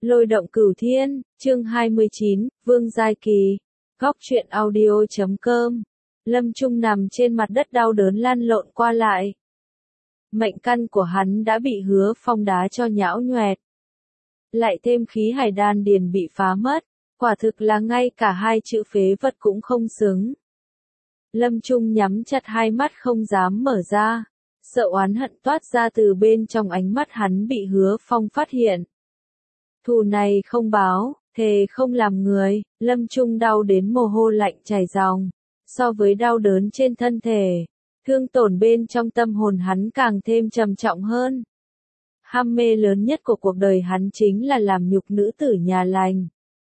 Lôi động cửu thiên, chương 29, Vương Giai Kỳ. Góc truyện audio.com. Lâm Trung nằm trên mặt đất đau đớn lăn lộn qua lại. Mệnh căn của hắn đã bị Hứa Phong đá cho nhão nhoẹt. Lại thêm khí hải đan điền bị phá mất, quả thực là ngay cả hai chữ phế vật cũng không xứng. Lâm Trung nhắm chặt hai mắt không dám mở ra, sợ oán hận toát ra từ bên trong ánh mắt hắn bị Hứa Phong phát hiện. Thù này không báo, thề không làm người. Lâm Trung đau đến mồ hôi lạnh chảy ròng. So với đau đớn trên thân thể, thương tổn bên trong tâm hồn hắn càng thêm trầm trọng hơn. Ham mê lớn nhất của cuộc đời hắn chính là làm nhục nữ tử nhà lành.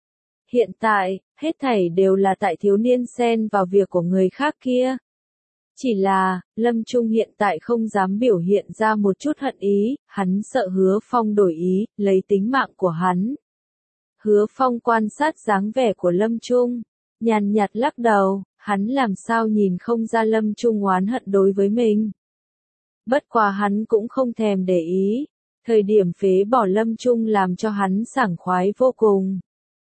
Hiện tại, hết thảy đều là tại thiếu niên xen vào việc của người khác kia. Chỉ là, Lâm Trung hiện tại không dám biểu hiện ra một chút hận ý, hắn sợ Hứa Phong đổi ý, lấy tính mạng của hắn. Hứa Phong quan sát dáng vẻ của Lâm Trung, nhàn nhạt lắc đầu, hắn làm sao nhìn không ra Lâm Trung oán hận đối với mình. Bất quá hắn cũng không thèm để ý, thời điểm phế bỏ Lâm Trung làm cho hắn sảng khoái vô cùng.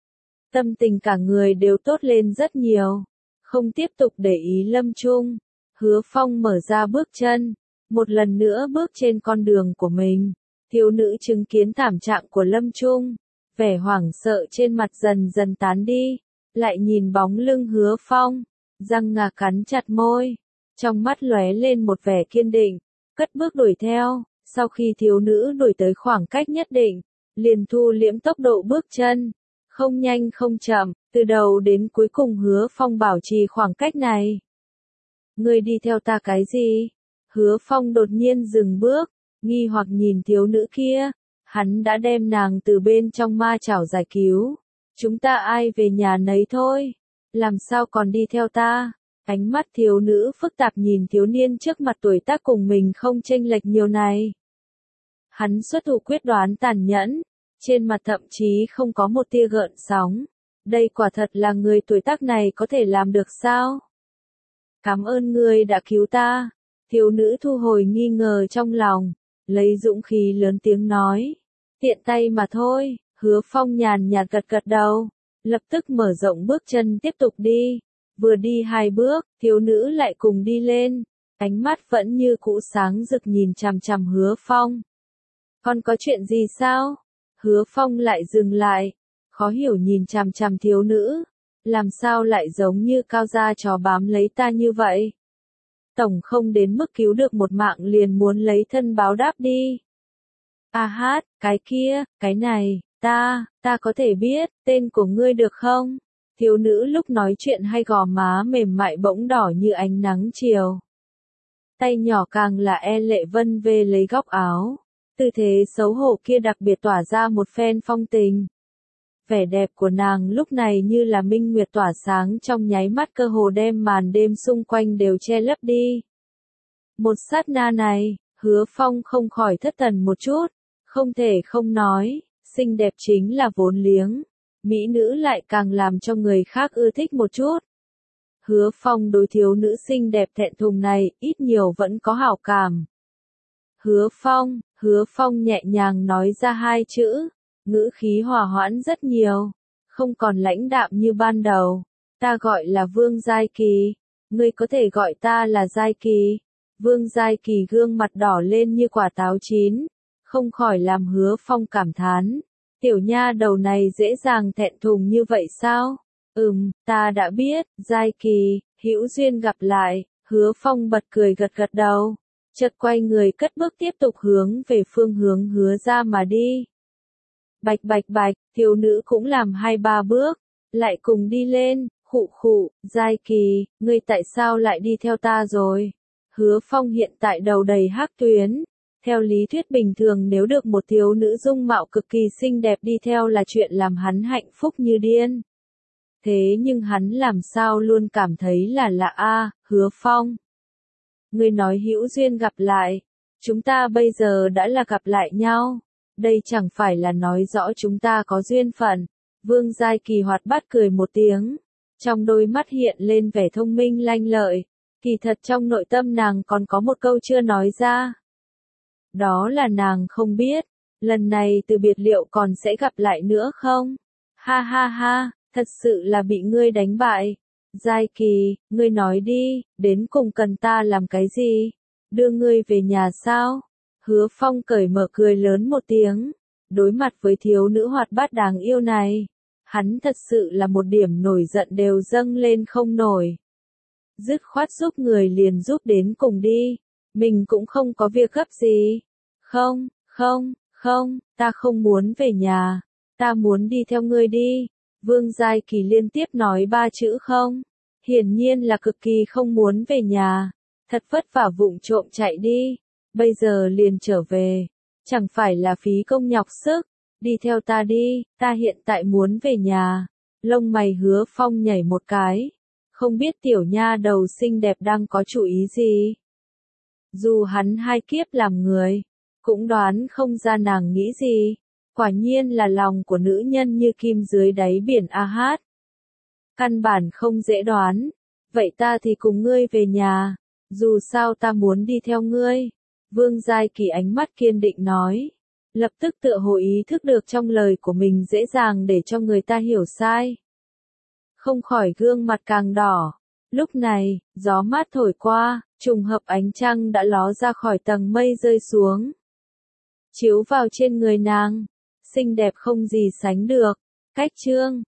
Tâm tình cả người đều tốt lên rất nhiều, không tiếp tục để ý Lâm Trung. Hứa Phong mở ra bước chân, một lần nữa bước trên con đường của mình. Thiếu nữ chứng kiến thảm trạng của Lâm Trung, vẻ hoảng sợ trên mặt dần dần tán đi, lại nhìn bóng lưng Hứa Phong, răng ngà cắn chặt môi, trong mắt lóe lên một vẻ kiên định, cất bước đuổi theo. Sau khi thiếu nữ đuổi tới khoảng cách nhất định, liền thu liễm tốc độ bước chân, không nhanh không chậm, từ đầu đến cuối cùng Hứa Phong bảo trì khoảng cách này. Ngươi đi theo ta cái gì? Hứa Phong đột nhiên dừng bước, nghi hoặc nhìn thiếu nữ kia. Hắn đã đem nàng từ bên trong ma chảo giải cứu. Chúng ta ai về nhà nấy thôi. Làm sao còn đi theo ta? Ánh mắt thiếu nữ phức tạp nhìn thiếu niên trước mặt tuổi tác cùng mình không chênh lệch nhiều này. Hắn xuất thủ quyết đoán tàn nhẫn, trên mặt thậm chí không có một tia gợn sóng. Đây quả thật là người tuổi tác này có thể làm được sao? Cảm ơn ngươi đã cứu ta. Thiếu nữ thu hồi nghi ngờ trong lòng, lấy dũng khí lớn tiếng nói. Tiện tay mà thôi. Hứa Phong nhàn nhạt gật gật đầu, lập tức mở rộng bước chân tiếp tục đi. Vừa đi hai bước, thiếu nữ lại cùng đi lên, ánh mắt vẫn như cũ sáng rực nhìn chằm chằm Hứa Phong. Còn có chuyện gì sao? Hứa Phong lại dừng lại, khó hiểu nhìn chằm chằm thiếu nữ. Làm sao lại giống như cao gia chó bám lấy ta như vậy? Tổng không đến mức cứu được một mạng liền muốn lấy thân báo đáp đi. A hát, cái kia, cái này, ta có thể biết, tên của ngươi được không? Thiếu nữ lúc nói chuyện hay gò má mềm mại bỗng đỏ như ánh nắng chiều. Tay nhỏ càng là e lệ vân vê lấy góc áo. Tư thế xấu hổ kia đặc biệt tỏa ra một phen phong tình. Vẻ đẹp của nàng lúc này như là minh nguyệt tỏa sáng trong nháy mắt cơ hồ đem màn đêm xung quanh đều che lấp đi. Một sát na này, Hứa Phong không khỏi thất thần một chút, không thể không nói, xinh đẹp chính là vốn liếng, mỹ nữ lại càng làm cho người khác ưa thích một chút. Hứa Phong đối thiếu nữ xinh đẹp thẹn thùng này, ít nhiều vẫn có hảo cảm. Hứa Phong nhẹ nhàng nói ra hai chữ. Ngữ khí hòa hoãn rất nhiều, không còn lãnh đạm như ban đầu. Ta gọi là Vương Giai Kỳ, ngươi có thể gọi ta là Giai Kỳ. Vương Giai Kỳ gương mặt đỏ lên như quả táo chín, không khỏi làm Hứa Phong cảm thán. Tiểu nha đầu này dễ dàng thẹn thùng như vậy sao? Ta đã biết, Giai Kỳ, hữu duyên gặp lại. Hứa Phong bật cười gật gật đầu, chợt quay người cất bước tiếp tục hướng về phương hướng Hứa ra mà đi. Bạch bạch bạch, thiếu nữ cũng làm 2-3 bước, lại cùng đi lên, khụ, Giai Kỳ, ngươi tại sao lại đi theo ta rồi? Hứa Phong hiện tại đầu đầy hắc tuyến, theo lý thuyết bình thường nếu được một thiếu nữ dung mạo cực kỳ xinh đẹp đi theo là chuyện làm hắn hạnh phúc như điên. Thế nhưng hắn làm sao luôn cảm thấy là lạ a, Hứa Phong. Ngươi nói hữu duyên gặp lại, chúng ta bây giờ đã là gặp lại nhau. Đây chẳng phải là nói rõ chúng ta có duyên phận. Vương Giai Kỳ hoạt bát cười một tiếng, trong đôi mắt hiện lên vẻ thông minh lanh lợi. Kỳ thật trong nội tâm nàng còn có một câu chưa nói ra. Đó là nàng không biết, lần này từ biệt liệu còn sẽ gặp lại nữa không? Ha ha ha, thật sự là bị ngươi đánh bại. Giai Kỳ, ngươi nói đi, đến cùng cần ta làm cái gì? Đưa ngươi về nhà sao? Hứa Phong cởi mở cười lớn một tiếng. Đối mặt với thiếu nữ hoạt bát đáng yêu này, hắn thật sự là một điểm nổi giận đều dâng lên không nổi. Dứt khoát giúp người liền giúp đến cùng đi. Mình cũng không có việc gấp gì. Không, không, ta không muốn về nhà. Ta muốn đi theo ngươi đi. Vương Giai Kỳ liên tiếp nói 3 chữ không. Hiển nhiên là cực kỳ không muốn về nhà. Thật vất vả vụng trộm chạy đi. Bây giờ liền trở về. Chẳng phải là phí công nhọc sức. Đi theo ta đi, ta hiện tại muốn về nhà. Lông mày Hứa Phong nhảy một cái. Không biết tiểu nha đầu xinh đẹp đang có chủ ý gì. Dù hắn 2 kiếp làm người, cũng đoán không ra nàng nghĩ gì. Quả nhiên là lòng của nữ nhân như kim dưới đáy biển a hát. Căn bản không dễ đoán. Vậy ta thì cùng ngươi về nhà. Dù sao ta muốn đi theo ngươi. Vương Giai Kỳ ánh mắt kiên định nói. Lập tức tựa hồ ý thức được trong lời của mình dễ dàng để cho người ta hiểu sai. Không khỏi gương mặt càng đỏ. Lúc này, gió mát thổi qua, trùng hợp ánh trăng đã ló ra khỏi tầng mây rơi xuống. Chiếu vào trên người nàng. Xinh đẹp không gì sánh được. Cách chương